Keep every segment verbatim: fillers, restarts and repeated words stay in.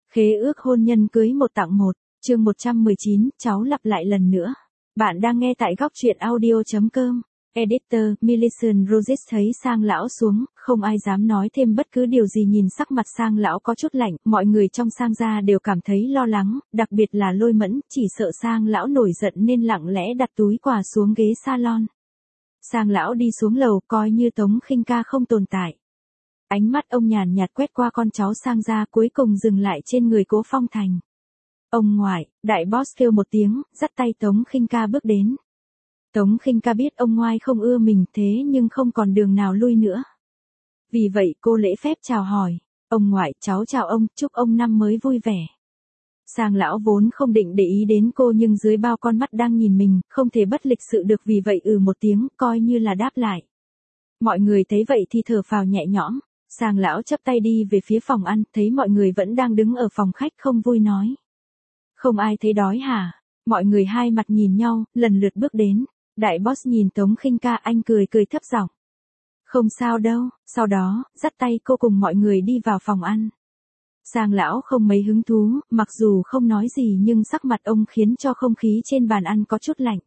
Khế ước hôn nhân cưới một tặng một, chương một trăm mười chín, cháu lặp lại lần nữa. Bạn đang nghe tại góc truyện audio chấm com. Editor, Millicent Rogers thấy Sang lão xuống, không ai dám nói thêm bất cứ điều gì nhìn sắc mặt Sang lão có chút lạnh, mọi người trong Sang gia đều cảm thấy lo lắng, đặc biệt là Lôi Mẫn, chỉ sợ Sang lão nổi giận nên lặng lẽ đặt túi quà xuống ghế salon. Sang lão đi xuống lầu coi như Tống Khinh Ca không tồn tại. Ánh mắt ông nhàn nhạt quét qua con cháu Sang gia cuối cùng dừng lại trên người Cố Phong Thành. Ông ngoại, đại boss kêu một tiếng, dắt tay Tống Khinh Ca bước đến. Tống Khinh Ca biết ông ngoại không ưa mình thế nhưng không còn đường nào lui nữa. Vì vậy cô lễ phép chào hỏi, ông ngoại, cháu chào ông, chúc ông năm mới vui vẻ. Sang lão vốn không định để ý đến cô nhưng dưới bao con mắt đang nhìn mình, không thể bất lịch sự được vì vậy ừ một tiếng, coi như là đáp lại. Mọi người thấy vậy thì thở phào nhẹ nhõm. Sang lão chắp tay đi về phía phòng ăn, thấy mọi người vẫn đang đứng ở phòng khách không vui nói. Không ai thấy đói hả? Mọi người hai mặt nhìn nhau, lần lượt bước đến. Đại boss nhìn Tống Khinh Ca, anh cười cười thấp giọng. Không sao đâu, sau đó, dắt tay cô cùng mọi người đi vào phòng ăn. Sang lão không mấy hứng thú, mặc dù không nói gì nhưng sắc mặt ông khiến cho không khí trên bàn ăn có chút lạnh.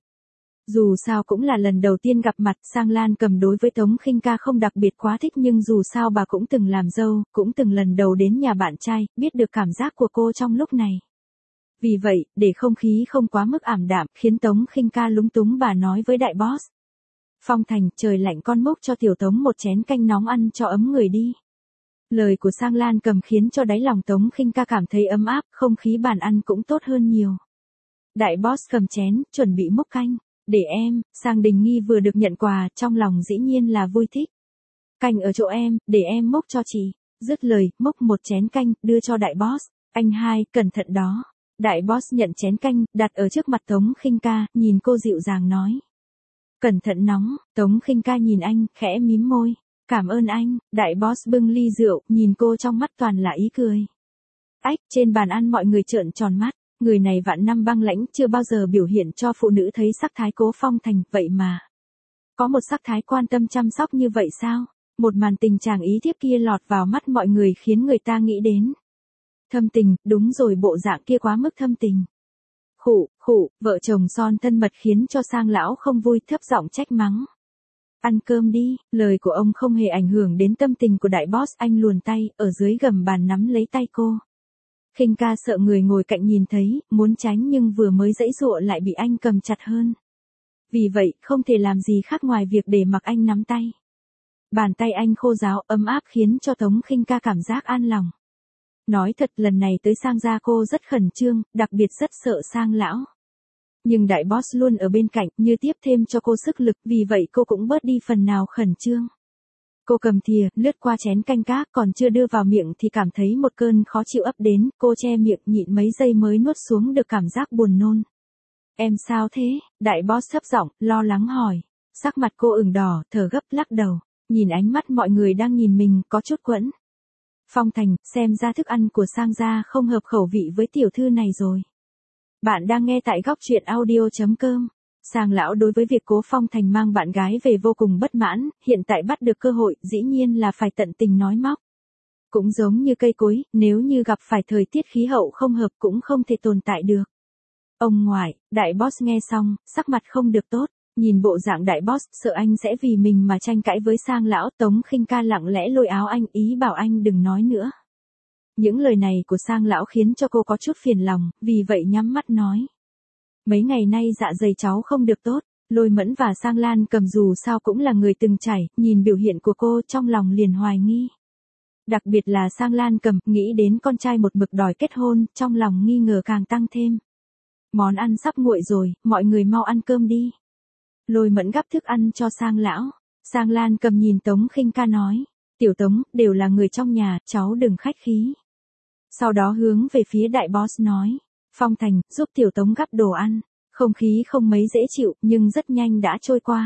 Dù sao cũng là lần đầu tiên gặp mặt, Sang Lan Cầm đối với Tống Khinh Ca không đặc biệt quá thích nhưng dù sao bà cũng từng làm dâu, cũng từng lần đầu đến nhà bạn trai, biết được cảm giác của cô trong lúc này. Vì vậy, để không khí không quá mức ảm đạm, khiến Tống Khinh Ca lúng túng bà nói với đại boss. Phong Thành, trời lạnh con múc cho tiểu Tống một chén canh nóng ăn cho ấm người đi. Lời của Sang Lan Cầm khiến cho đáy lòng Tống Khinh Ca cảm thấy ấm áp, không khí bàn ăn cũng tốt hơn nhiều. Đại boss cầm chén, chuẩn bị múc canh. Để em, Sang Đình Nghi vừa được nhận quà, trong lòng dĩ nhiên là vui thích. Canh ở chỗ em, để em múc cho chị. Dứt lời, múc một chén canh, đưa cho đại boss. Anh hai, cẩn thận đó. Đại boss nhận chén canh, đặt ở trước mặt Tống Khinh Ca, nhìn cô dịu dàng nói. Cẩn thận nóng, Tống Khinh Ca nhìn anh, khẽ mím môi. Cảm ơn anh, đại boss bưng ly rượu, nhìn cô trong mắt toàn là ý cười. Ách, trên bàn ăn mọi người trợn tròn mắt. Người này vạn năm băng lãnh chưa bao giờ biểu hiện cho phụ nữ thấy sắc thái Cố Phong Thành, vậy mà. Có một sắc thái quan tâm chăm sóc như vậy sao? Một màn tình chàng ý thiếp kia lọt vào mắt mọi người khiến người ta nghĩ đến. Thâm tình, đúng rồi, bộ dạng kia quá mức thâm tình. Khụ, khụ, vợ chồng son thân mật khiến cho Sang lão không vui, thấp giọng trách mắng. Ăn cơm đi, lời của ông không hề ảnh hưởng đến tâm tình của đại boss, anh luồn tay, ở dưới gầm bàn nắm lấy tay cô. Khinh Ca sợ người ngồi cạnh nhìn thấy, muốn tránh nhưng vừa mới giãy giụa lại bị anh cầm chặt hơn. Vì vậy, không thể làm gì khác ngoài việc để mặc anh nắm tay. Bàn tay anh khô ráo, ấm áp khiến cho Tống Khinh Ca cảm giác an lòng. Nói thật, lần này tới Sang gia cô rất khẩn trương, đặc biệt rất sợ Sang lão. Nhưng đại boss luôn ở bên cạnh, như tiếp thêm cho cô sức lực, vì vậy cô cũng bớt đi phần nào khẩn trương. Cô cầm thìa, lướt qua chén canh cá, còn chưa đưa vào miệng thì cảm thấy một cơn khó chịu ập đến, cô che miệng nhịn mấy giây mới nuốt xuống được cảm giác buồn nôn. Em sao thế? Đại boss thấp giọng, lo lắng hỏi. Sắc mặt cô ửng đỏ, thở gấp lắc đầu, nhìn ánh mắt mọi người đang nhìn mình có chút quẫn. Phong Thành, xem ra thức ăn của Sang gia không hợp khẩu vị với tiểu thư này rồi. Bạn đang nghe tại góc truyện audio chấm com. Sang lão đối với việc Cố Phong Thành mang bạn gái về vô cùng bất mãn, hiện tại bắt được cơ hội, dĩ nhiên là phải tận tình nói móc. Cũng giống như cây cối, nếu như gặp phải thời tiết khí hậu không hợp cũng không thể tồn tại được. Ông ngoại, đại boss nghe xong, sắc mặt không được tốt, nhìn bộ dạng đại boss, sợ anh sẽ vì mình mà tranh cãi với Sang lão. Tống Khinh Ca lặng lẽ lôi áo anh, ý bảo anh đừng nói nữa. Những lời này của Sang lão khiến cho cô có chút phiền lòng, vì vậy nhắm mắt nói. Mấy ngày nay dạ dày cháu không được tốt, Lôi Mẫn và Sang Lan Cầm dù sao cũng là người từng trải, nhìn biểu hiện của cô trong lòng liền hoài nghi. Đặc biệt là Sang Lan Cầm, nghĩ đến con trai một mực đòi kết hôn, trong lòng nghi ngờ càng tăng thêm. Món ăn sắp nguội rồi, mọi người mau ăn cơm đi. Lôi Mẫn gắp thức ăn cho Sang lão. Sang Lan Cầm nhìn Tống Khinh Ca nói, tiểu Tống, đều là người trong nhà, cháu đừng khách khí. Sau đó hướng về phía đại boss nói. Phong Thành, giúp tiểu Tống gắp đồ ăn. Không khí không mấy dễ chịu, nhưng rất nhanh đã trôi qua.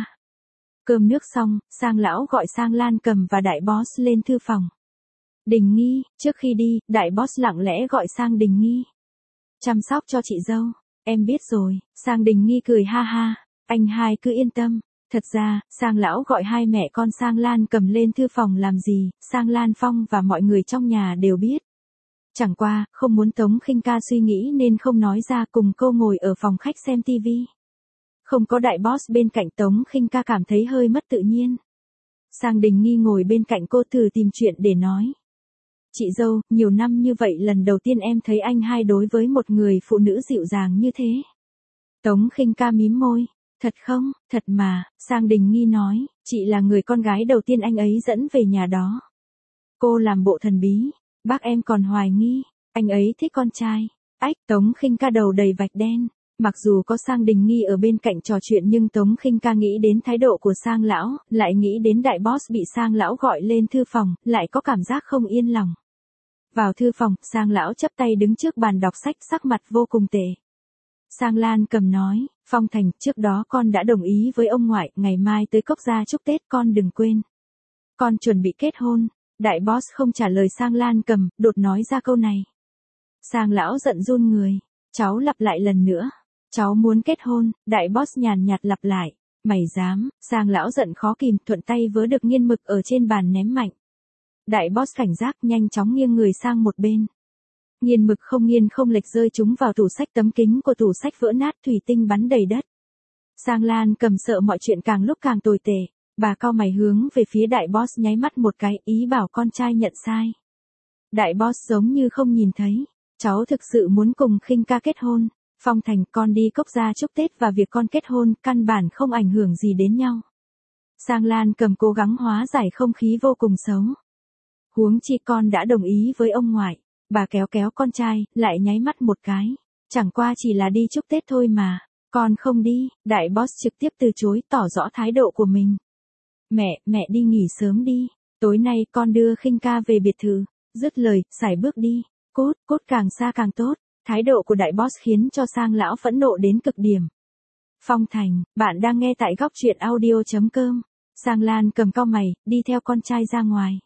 Cơm nước xong, Sang lão gọi Sang Lan Cầm và đại boss lên thư phòng. Đình Nghi, trước khi đi, đại boss lặng lẽ gọi Sang Đình Nghi. Chăm sóc cho chị dâu, em biết rồi. Sang Đình Nghi cười ha ha, anh hai cứ yên tâm. Thật ra, Sang lão gọi hai mẹ con Sang Lan Cầm lên thư phòng làm gì, Sang Lan Phong và mọi người trong nhà đều biết. Chẳng qua, không muốn Tống Khinh Ca suy nghĩ nên không nói ra, cùng cô ngồi ở phòng khách xem tivi. Không có đại boss bên cạnh, Tống Khinh Ca cảm thấy hơi mất tự nhiên. Sang Đình Nghi ngồi bên cạnh cô thử tìm chuyện để nói. Chị dâu, nhiều năm như vậy lần đầu tiên em thấy anh hai đối với một người phụ nữ dịu dàng như thế. Tống Khinh Ca mím môi. Thật không, thật mà, Sang Đình Nghi nói, chị là người con gái đầu tiên anh ấy dẫn về nhà đó. Cô làm bộ thần bí, bác em còn hoài nghi, anh ấy thích con trai. Ách, Tống Khinh Ca đầu đầy vạch đen. Mặc dù có Sang Đình Nghi ở bên cạnh trò chuyện nhưng Tống Khinh Ca nghĩ đến thái độ của Sang lão, lại nghĩ đến đại boss bị Sang lão gọi lên thư phòng, lại có cảm giác không yên lòng. Vào thư phòng, Sang lão chắp tay đứng trước bàn đọc sách, sắc mặt vô cùng tệ. Sang Lan Cầm nói, Phong Thành, trước đó con đã đồng ý với ông ngoại, ngày mai tới Cốc Gia chúc Tết, con đừng quên. Con chuẩn bị kết hôn. Đại boss không trả lời Sang Lan Cầm, đột nói ra câu này. Sang lão giận run người, cháu lặp lại lần nữa. Cháu muốn kết hôn. Đại boss nhàn nhạt lặp lại. Mày dám. Sang lão giận khó kìm, thuận tay vớ được nghiên mực ở trên bàn ném mạnh. Đại boss cảnh giác, nhanh chóng nghiêng người sang một bên. Nghiên mực không nghiêng không lệch rơi chúng vào tủ sách, tấm kính của tủ sách vỡ nát, thủy tinh bắn đầy đất. Sang Lan Cầm sợ mọi chuyện càng lúc càng tồi tệ. Bà cau mày hướng về phía đại boss nháy mắt một cái, ý bảo con trai nhận sai. Đại boss giống như không nhìn thấy. Cháu thực sự muốn cùng Khinh Ca kết hôn. Phong Thành, con đi Cốc Gia chúc Tết và việc con kết hôn căn bản không ảnh hưởng gì đến nhau. Sang Lan Cầm cố gắng hóa giải không khí vô cùng xấu. Huống chi con đã đồng ý với ông ngoại. Bà kéo kéo con trai, lại nháy mắt một cái. Chẳng qua chỉ là đi chúc Tết thôi mà. Con không đi. Đại boss trực tiếp từ chối, tỏ rõ thái độ của mình. Mẹ, mẹ đi nghỉ sớm đi. Tối nay con đưa Khinh Ca về biệt thự. Dứt lời, sải bước đi. Cốt, cốt càng xa càng tốt. Thái độ của đại boss khiến cho Sang lão phẫn nộ đến cực điểm. Phong Thành, bạn đang nghe tại góc truyện audio chấm com. Sang Lan Cầm cau mày, đi theo con trai ra ngoài.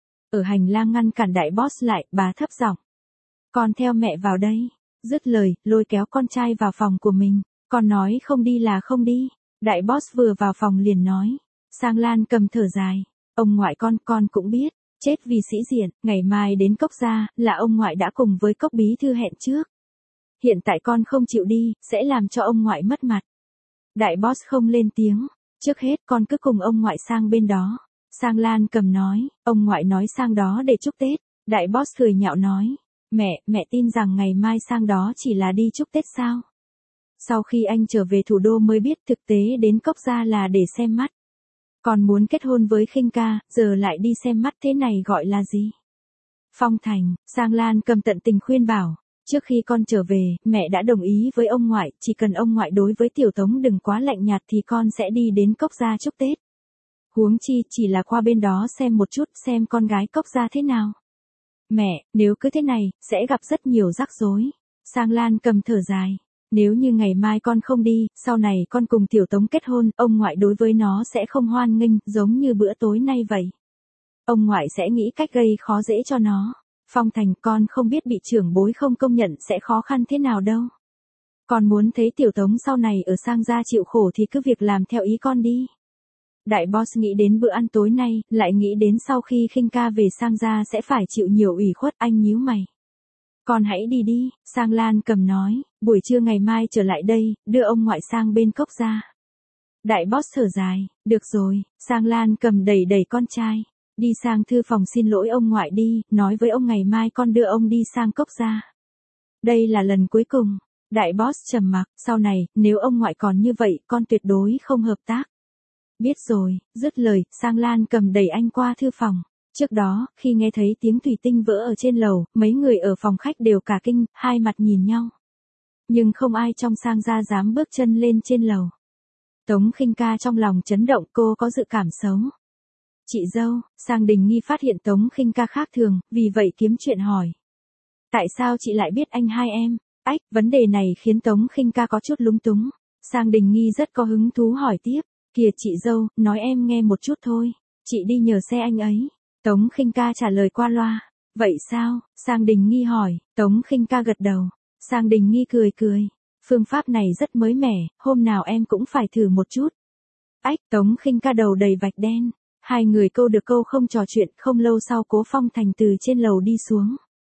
Ở hành lang ngăn cản đại boss lại, bà thấp giọng. Con theo mẹ vào đây. Dứt lời, lôi kéo con trai vào phòng của mình. Con nói không đi là không đi. Đại boss vừa vào phòng liền nói. Sang Lan Cầm thở dài. Ông ngoại con, con cũng biết. Chết vì sĩ diện, ngày mai đến Cốc Gia, là ông ngoại đã cùng với Cốc bí thư hẹn trước. Hiện tại con không chịu đi, sẽ làm cho ông ngoại mất mặt. Đại boss không lên tiếng. Trước hết con cứ cùng ông ngoại sang bên đó. Sang Lan Cầm nói, ông ngoại nói sang đó để chúc Tết. Đại boss cười nhạo nói, mẹ, mẹ tin rằng ngày mai sang đó chỉ là đi chúc Tết sao? Sau khi anh trở về thủ đô mới biết thực tế đến Cốc Gia là để xem mắt. Còn muốn kết hôn với Khinh Ca, giờ lại đi xem mắt, thế này gọi là gì? Phong Thành, Sang Lan Cầm tận tình khuyên bảo, trước khi con trở về, mẹ đã đồng ý với ông ngoại, chỉ cần ông ngoại đối với Tiểu Tống đừng quá lạnh nhạt thì con sẽ đi đến Cốc Gia chúc Tết. Huống chi chỉ là qua bên đó xem một chút, xem con gái Cốc Gia thế nào. Mẹ, nếu cứ thế này, sẽ gặp rất nhiều rắc rối. Sang Lan Cầm thở dài. Nếu như ngày mai con không đi, sau này con cùng Tiểu Tống kết hôn, ông ngoại đối với nó sẽ không hoan nghênh, giống như bữa tối nay vậy. Ông ngoại sẽ nghĩ cách gây khó dễ cho nó. Phong Thành, con không biết bị trưởng bối không công nhận sẽ khó khăn thế nào đâu. Con muốn thấy Tiểu Tống sau này ở Sang Gia chịu khổ thì cứ việc làm theo ý con đi. Đại boss nghĩ đến bữa ăn tối nay, lại nghĩ đến sau khi Khinh Ca về Sang Gia sẽ phải chịu nhiều ủy khuất, anh nhíu mày. Con hãy đi đi, Sang Lan Cầm nói, buổi trưa ngày mai trở lại đây, đưa ông ngoại sang bên Cốc Gia. Đại boss thở dài, được rồi, Sang Lan Cầm đẩy đẩy con trai, đi sang thư phòng xin lỗi ông ngoại đi, nói với ông ngày mai con đưa ông đi sang Cốc Gia. Đây là lần cuối cùng. Đại boss trầm mặc, sau này, nếu ông ngoại còn như vậy, con tuyệt đối không hợp tác. Biết rồi, dứt lời, Sang Lan Cầm đẩy anh qua thư phòng. Trước đó, khi nghe thấy tiếng thủy tinh vỡ ở trên lầu, mấy người ở phòng khách đều cả kinh, hai mặt nhìn nhau. Nhưng không ai trong Sang Gia dám bước chân lên trên lầu. Tống Khinh Ca trong lòng chấn động, cô có dự cảm xấu. Chị dâu, Sang Đình Nghi phát hiện Tống Khinh Ca khác thường, vì vậy kiếm chuyện hỏi. Tại sao chị lại biết anh hai em? Ách, vấn đề này khiến Tống Khinh Ca có chút lúng túng. Sang Đình Nghi rất có hứng thú hỏi tiếp. Kìa chị dâu, nói em nghe một chút thôi. Chị đi nhờ xe anh ấy. Tống Khinh Ca trả lời qua loa. Vậy sao? Sang Đình Nghi hỏi. Tống Khinh Ca gật đầu. Sang Đình Nghi cười cười. Phương pháp này rất mới mẻ, hôm nào em cũng phải thử một chút. Ách, Tống Khinh Ca đầu đầy vạch đen. Hai người câu được câu không trò chuyện, không lâu sau Cố Phong Thành từ trên lầu đi xuống.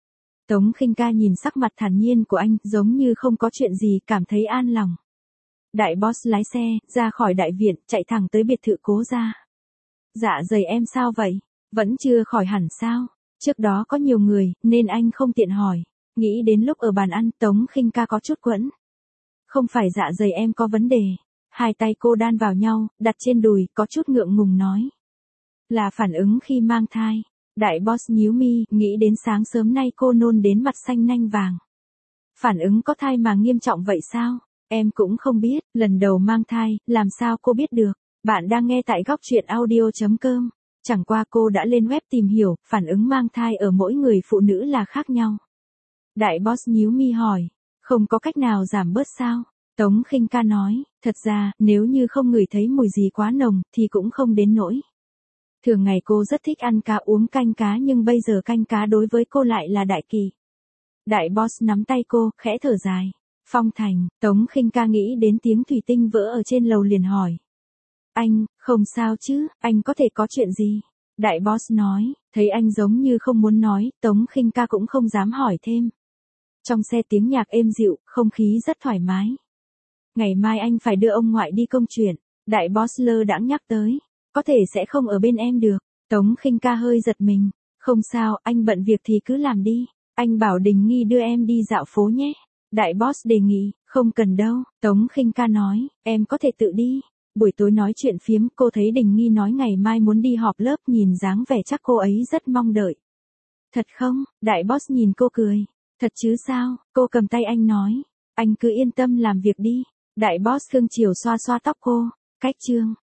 Tống Khinh Ca nhìn sắc mặt thản nhiên của anh, giống như không có chuyện gì, cảm thấy an lòng. Đại boss lái xe, ra khỏi đại viện, chạy thẳng tới biệt thự Cố gia. Dạ dày em sao vậy? Vẫn chưa khỏi hẳn sao? Trước đó có nhiều người, nên anh không tiện hỏi. Nghĩ đến lúc ở bàn ăn, Tống Khinh Ca có chút quẫn. Không phải dạ dày em có vấn đề. Hai tay cô đan vào nhau, đặt trên đùi, có chút ngượng ngùng nói. Là phản ứng khi mang thai. Đại boss nhíu mi, nghĩ đến sáng sớm nay cô nôn đến mặt xanh nanh vàng. Phản ứng có thai mà nghiêm trọng vậy sao? Em cũng không biết, lần đầu mang thai, làm sao cô biết được? Bạn đang nghe tại góc truyện audio chấm com. Chẳng qua cô đã lên web tìm hiểu, phản ứng mang thai ở mỗi người phụ nữ là khác nhau. Đại boss nhíu mi hỏi, không có cách nào giảm bớt sao? Tống Khinh Ca nói, thật ra, nếu như không ngửi thấy mùi gì quá nồng, thì cũng không đến nỗi. Thường ngày cô rất thích ăn cá uống canh cá nhưng bây giờ canh cá đối với cô lại là đại kỳ. Đại boss nắm tay cô, khẽ thở dài. Phong Thành, Tống Khinh Ca nghĩ đến tiếng thủy tinh vỡ ở trên lầu liền hỏi. Anh, không sao chứ, anh có thể có chuyện gì? Đại boss nói, thấy anh giống như không muốn nói, Tống Khinh Ca cũng không dám hỏi thêm. Trong xe tiếng nhạc êm dịu, không khí rất thoải mái. Ngày mai anh phải đưa ông ngoại đi công chuyện, đại boss lơ đãng nhắc tới. Có thể sẽ không ở bên em được. Tống Khinh Ca hơi giật mình. Không sao, anh bận việc thì cứ làm đi. Anh bảo Đình Nghi đưa em đi dạo phố nhé. Đại boss đề nghị, không cần đâu. Tống Khinh Ca nói, em có thể tự đi. Buổi tối nói chuyện phiếm, cô thấy Đình Nghi nói ngày mai muốn đi họp lớp, nhìn dáng vẻ chắc cô ấy rất mong đợi. Thật không? Đại boss nhìn cô cười. Thật chứ sao? Cô cầm tay anh nói. Anh cứ yên tâm làm việc đi. Đại boss cưng chiều xoa xoa tóc cô. Cách chương.